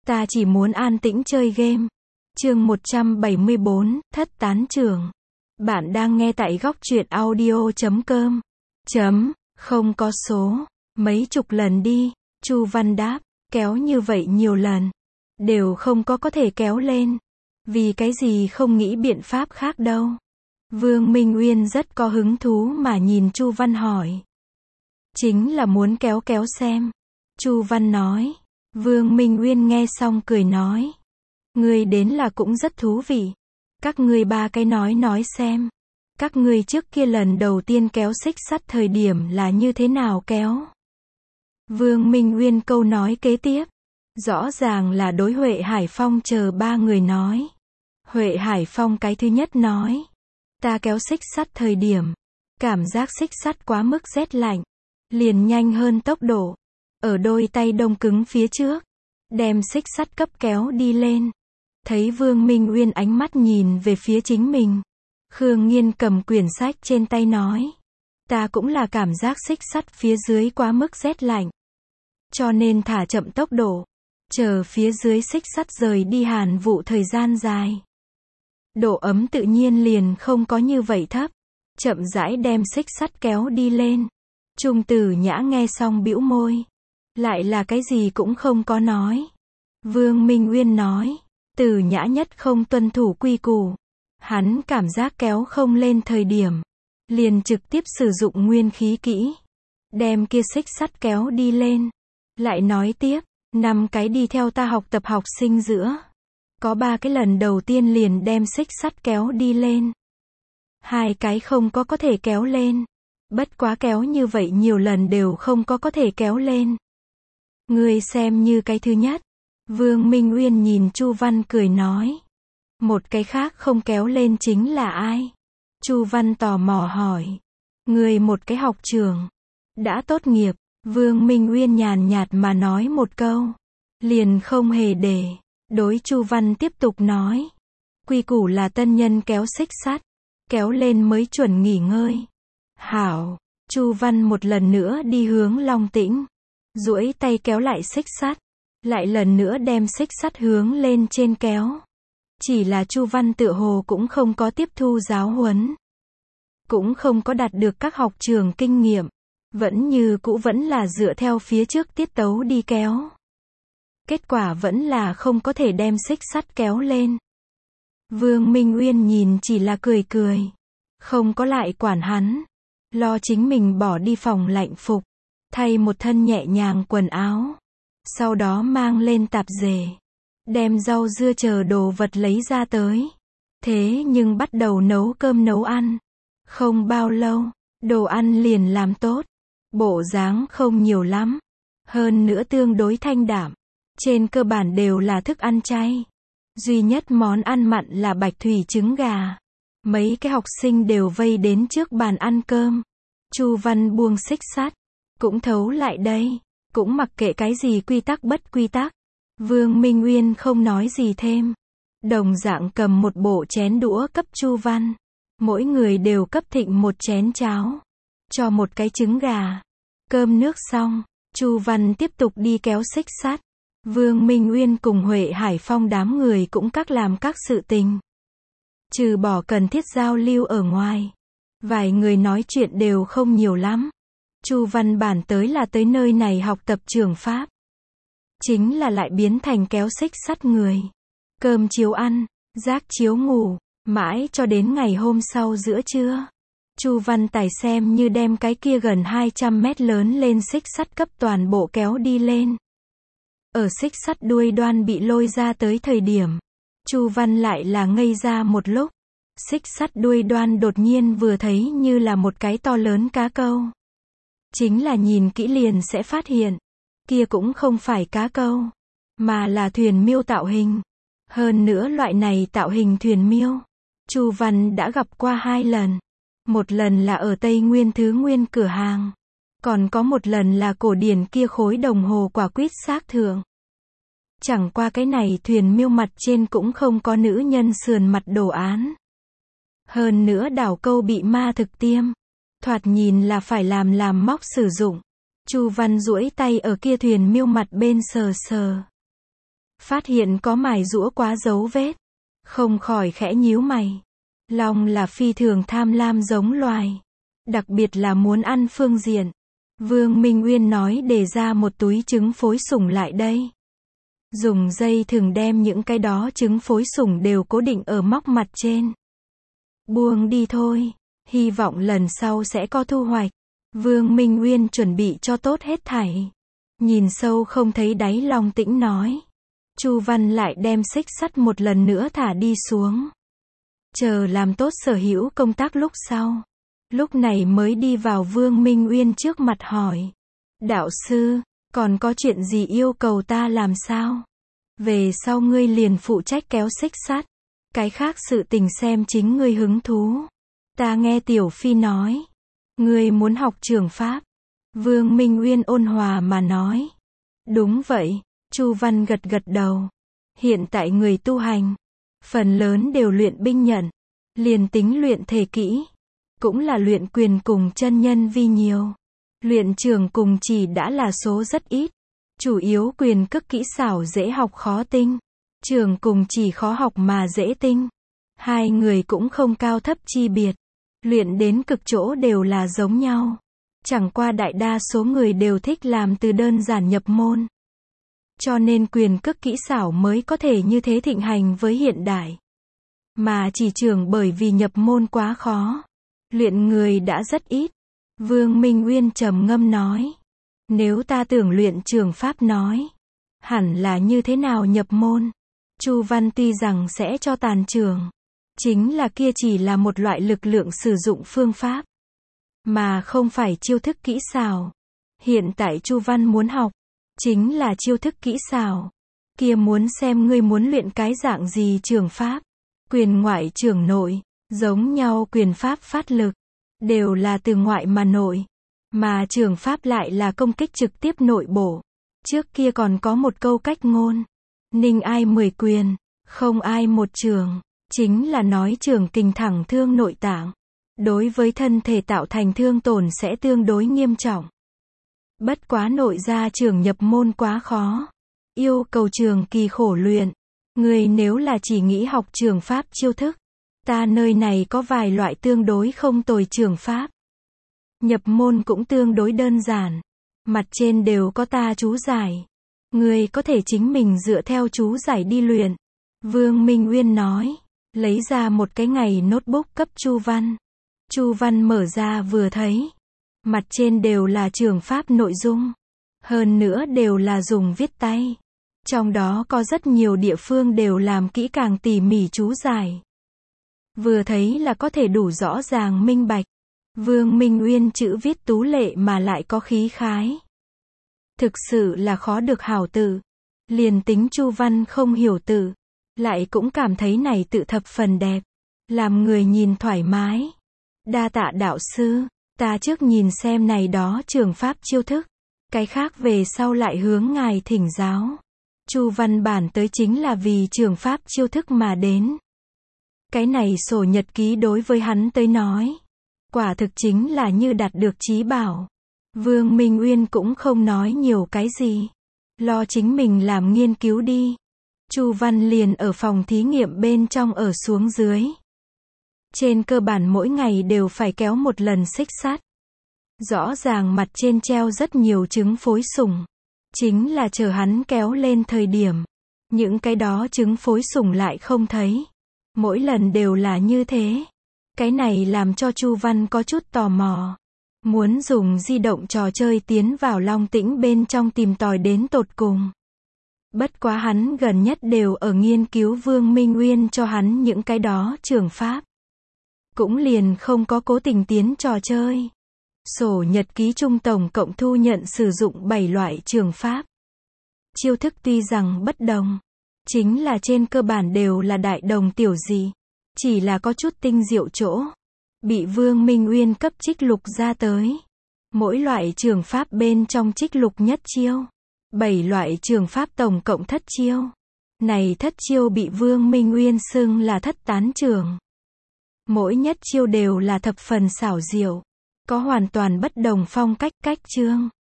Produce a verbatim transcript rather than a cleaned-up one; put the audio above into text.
Ta chỉ muốn an tĩnh chơi game. Chương một trăm bảy mươi bốn, Thất tán trưởng. Bạn đang nghe tại góc truyện audio chấm com. Chấm, không có số. Mấy chục lần đi. Chu Văn đáp, kéo như vậy nhiều lần. Đều không có có thể kéo lên. Vì cái gì không nghĩ biện pháp khác đâu. Vương Minh Uyên rất có hứng thú mà nhìn Chu Văn hỏi. Chính là muốn kéo kéo xem. Chu Văn nói. Vương Minh Uyên nghe xong cười nói. Ngươi đến là cũng rất thú vị. Các ngươi ba cái nói nói xem. Các ngươi trước kia lần đầu tiên kéo xích sắt thời điểm là như thế nào kéo? Vương Minh Uyên câu nói kế tiếp. Rõ ràng là đối Huệ Hải Phong chờ ba người nói. Huệ Hải Phong cái thứ nhất nói. Ta kéo xích sắt thời điểm. Cảm giác xích sắt quá mức rét lạnh. Liền nhanh hơn tốc độ. Ở đôi tay đông cứng phía trước. Đem xích sắt cấp kéo đi lên. Thấy Vương Minh Uyên ánh mắt nhìn về phía chính mình. Khương Nghiên cầm quyển sách trên tay nói. Ta cũng là cảm giác xích sắt phía dưới quá mức rét lạnh. Cho nên thả chậm tốc độ. Chờ phía dưới xích sắt rời đi hàn vụ thời gian dài. Độ ấm tự nhiên liền không có như vậy thấp. Chậm rãi đem xích sắt kéo đi lên. Trung Tử Nhã nghe xong bĩu môi. Lại là cái gì cũng không có nói. Vương Minh Uyên nói. Tử Nhã nhất không tuân thủ quy củ. Hắn cảm giác kéo không lên thời điểm. Liền trực tiếp sử dụng nguyên khí kỹ. Đem kia xích sắt kéo đi lên. Lại nói tiếp. Năm cái đi theo ta học tập học sinh giữa. Có ba cái lần đầu tiên liền đem xích sắt kéo đi lên. Hai cái không có có thể kéo lên. Bất quá kéo như vậy nhiều lần đều không có có thể kéo lên. Ngươi xem như cái thứ nhất. Vương Minh Uyên nhìn Chu Văn cười nói. Một cái khác không kéo lên chính là ai? Chu Văn tò mò hỏi. Người một cái học trường. Đã tốt nghiệp. Vương Minh Uyên nhàn nhạt mà nói một câu. Liền không hề để. Đối Chu Văn tiếp tục nói. Quy củ là tân nhân kéo xích sắt. Kéo lên mới chuẩn nghỉ ngơi. Hảo. Chu Văn một lần nữa đi hướng Long Tĩnh. Duỗi tay kéo lại xích sắt. Lại lần nữa đem xích sắt hướng lên trên kéo. Chỉ là Chu Văn tựa hồ cũng không có tiếp thu giáo huấn. Cũng không có đạt được các học trường kinh nghiệm. Vẫn như cũ vẫn là dựa theo phía trước tiết tấu đi kéo. Kết quả vẫn là không có thể đem xích sắt kéo lên. Vương Minh Uyên nhìn chỉ là cười cười. Không có lại quản hắn. Lo chính mình bỏ đi phòng lạnh phục. Thay một thân nhẹ nhàng quần áo. Sau đó mang lên tạp dề. Đem rau dưa chờ đồ vật lấy ra tới. Thế nhưng bắt đầu nấu cơm nấu ăn. Không bao lâu, đồ ăn liền làm tốt. Bộ dáng không nhiều lắm. Hơn nữa tương đối thanh đạm. Trên cơ bản đều là thức ăn chay. Duy nhất món ăn mặn là bạch thủy trứng gà. Mấy cái học sinh đều vây đến trước bàn ăn cơm. Chu Văn buông xích sắt. Cũng thấu lại đây. Cũng mặc kệ cái gì quy tắc bất quy tắc. Vương Minh Uyên không nói gì thêm. Đồng dạng cầm một bộ chén đũa cấp Chu Văn. Mỗi người đều cấp thịnh một chén cháo. Cho một cái trứng gà. Cơm nước xong. Chu Văn tiếp tục đi kéo xích sắt. Vương Minh Uyên cùng Huệ Hải Phong đám người cũng các làm các sự tình. Trừ bỏ cần thiết giao lưu ở ngoài. Vài người nói chuyện đều không nhiều lắm. Chu Văn bản tới là tới nơi này học tập trường pháp. Chính là lại biến thành kéo xích sắt người. Cơm chiếu ăn, giác chiếu ngủ, mãi cho đến ngày hôm sau giữa trưa. Chu Văn Tài xem như đem cái kia gần hai trăm mét lớn lên xích sắt cấp toàn bộ kéo đi lên. Ở xích sắt đuôi đoan bị lôi ra tới thời điểm. Chu Văn lại là ngây ra một lúc. Xích sắt đuôi đoan đột nhiên vừa thấy như là một cái to lớn cá câu. Chính là nhìn kỹ liền sẽ phát hiện. Kia cũng không phải cá câu. Mà là thuyền miêu tạo hình. Hơn nữa loại này tạo hình thuyền miêu. Chu Văn đã gặp qua hai lần. Một lần là ở Tây Nguyên Thứ Nguyên cửa hàng. Còn có một lần là cổ điển kia khối đồng hồ quả quýt xác thượng. Chẳng qua cái này thuyền miêu mặt trên cũng không có nữ nhân sườn mặt đồ án. Hơn nữa đảo câu bị ma thực tiêm. Thoạt nhìn là phải làm làm móc sử dụng. Chu Văn duỗi tay ở kia thuyền miêu mặt bên sờ sờ. Phát hiện có mài giũa quá dấu vết. Không khỏi khẽ nhíu mày. Long là phi thường tham lam giống loài. Đặc biệt là muốn ăn phương diện. Vương Minh Uyên nói để ra một túi trứng phối sủng lại đây. Dùng dây thừng đem những cái đó trứng phối sủng đều cố định ở móc mặt trên. Buông đi thôi. Hy vọng lần sau sẽ có thu hoạch. Vương Minh Uyên chuẩn bị cho tốt hết thảy. Nhìn sâu không thấy đáy Long Tĩnh nói. Chu Văn lại đem xích sắt một lần nữa thả đi xuống. Chờ làm tốt sở hữu công tác lúc sau. Lúc này mới đi vào Vương Minh Uyên trước mặt hỏi. Đạo sư, còn có chuyện gì yêu cầu ta làm sao? Về sau ngươi liền phụ trách kéo xích sắt. Cái khác sự tình xem chính ngươi hứng thú. Ta nghe Tiểu Phi nói. Ngươi muốn học trường pháp. Vương Minh Uyên ôn hòa mà nói. Đúng vậy, Chu Văn gật gật đầu. Hiện tại người tu hành, phần lớn đều luyện binh nhận. Liền tính luyện thể kỹ. Cũng là luyện quyền cùng chân nhân vi nhiều. Luyện trường cùng chỉ đã là số rất ít. Chủ yếu quyền cước kỹ xảo dễ học khó tinh. Trường cùng chỉ khó học mà dễ tinh. Hai người cũng không cao thấp chi biệt. Luyện đến cực chỗ đều là giống nhau. Chẳng qua đại đa số người đều thích làm từ đơn giản nhập môn. Cho nên quyền cước kỹ xảo mới có thể như thế thịnh hành với hiện đại. Mà chỉ trường bởi vì nhập môn quá khó. Luyện người đã rất ít. Vương Minh Uyên trầm ngâm nói. Nếu ta tưởng luyện trường pháp nói. Hẳn là như thế nào nhập môn. Chu Văn tuy rằng sẽ cho tàn trường. Chính là kia chỉ là một loại lực lượng sử dụng phương pháp. Mà không phải chiêu thức kỹ xảo. Hiện tại Chu Văn muốn học. Chính là chiêu thức kỹ xảo. Kia muốn xem ngươi muốn luyện cái dạng gì trường pháp. Quyền ngoại trường nội. Giống nhau quyền pháp phát lực. Đều là từ ngoại mà nội. Mà trường pháp lại là công kích trực tiếp nội bộ. Trước kia còn có một câu cách ngôn. Ninh ai mười quyền. Không ai một trường. Chính là nói trường kình thẳng thương nội tạng. Đối với thân thể tạo thành thương tổn sẽ tương đối nghiêm trọng. Bất quá nội gia trường nhập môn quá khó. Yêu cầu trường kỳ khổ luyện. Người nếu là chỉ nghĩ học trường pháp chiêu thức. Ta nơi này có vài loại tương đối không tồi trường pháp. Nhập môn cũng tương đối đơn giản. Mặt trên đều có ta chú giải. Người có thể chính mình dựa theo chú giải đi luyện. Vương Minh Uyên nói. Lấy ra một cái ngày notebook cấp Chu Văn. Chu Văn mở ra vừa thấy. Mặt trên đều là trường pháp nội dung. Hơn nữa đều là dùng viết tay. Trong đó có rất nhiều địa phương đều làm kỹ càng tỉ mỉ chú giải. Vừa thấy là có thể đủ rõ ràng minh bạch. Vương Minh Uyên chữ viết tú lệ mà lại có khí khái. Thực sự là khó được hảo tự. Liền tính Chu Văn không hiểu tự. Lại cũng cảm thấy này tự thập phần đẹp. Làm người nhìn thoải mái. Đa tạ đạo sư. Ta trước nhìn xem này đó trường pháp chiêu thức. Cái khác về sau lại hướng ngài thỉnh giáo. Chu Văn bản tới chính là vì trường pháp chiêu thức mà đến. Cái này sổ nhật ký đối với hắn tới nói. Quả thực chính là như đạt được chí bảo. Vương Minh Uyên cũng không nói nhiều cái gì. Lo chính mình làm nghiên cứu đi. Chu Văn liền ở phòng thí nghiệm bên trong ở xuống dưới. Trên cơ bản mỗi ngày đều phải kéo một lần xích sắt. Rõ ràng mặt trên treo rất nhiều trứng phối sủng. Chính là chờ hắn kéo lên thời điểm. Những cái đó trứng phối sủng lại không thấy. Mỗi lần đều là như thế. Cái này làm cho Chu Văn có chút tò mò. Muốn dùng di động trò chơi tiến vào Long Tĩnh bên trong tìm tòi đến tột cùng. Bất quá hắn gần nhất đều ở nghiên cứu Vương Minh Uyên cho hắn những cái đó trường pháp. Cũng liền không có cố tình tiến trò chơi. Sổ nhật ký trung tổng cộng thu nhận sử dụng bảy loại trường pháp. Chiêu thức tuy rằng bất đồng. Chính là trên cơ bản đều là đại đồng tiểu dị. Chỉ là có chút tinh diệu chỗ. Bị Vương Minh Uyên cấp trích lục ra tới. Mỗi loại trường pháp bên trong trích lục nhất chiêu. Bảy loại trường pháp tổng cộng thất chiêu. Này thất chiêu bị Vương Minh Uyên xưng là thất tán trường. Mỗi nhất chiêu đều là thập phần xảo diệu. Có hoàn toàn bất đồng phong cách, cách chương.